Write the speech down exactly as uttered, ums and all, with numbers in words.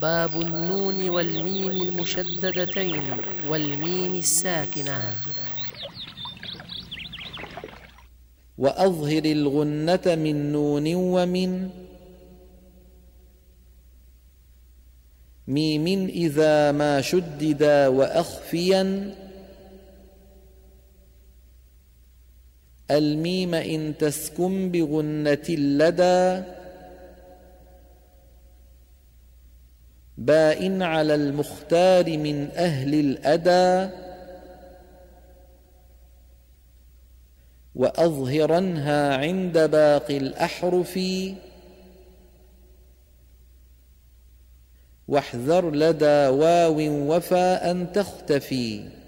باب النون والميم المشددتين والميم الساكنة. وأظهر الغنة من نون ومن ميم إذا ما شددا وأخفيا الميم إن تسكن بغنة لدى باء على المختار من أهل الأدى وأظهرنها عند باقي الأحرف واحذر لدى واو وفاء تختفي.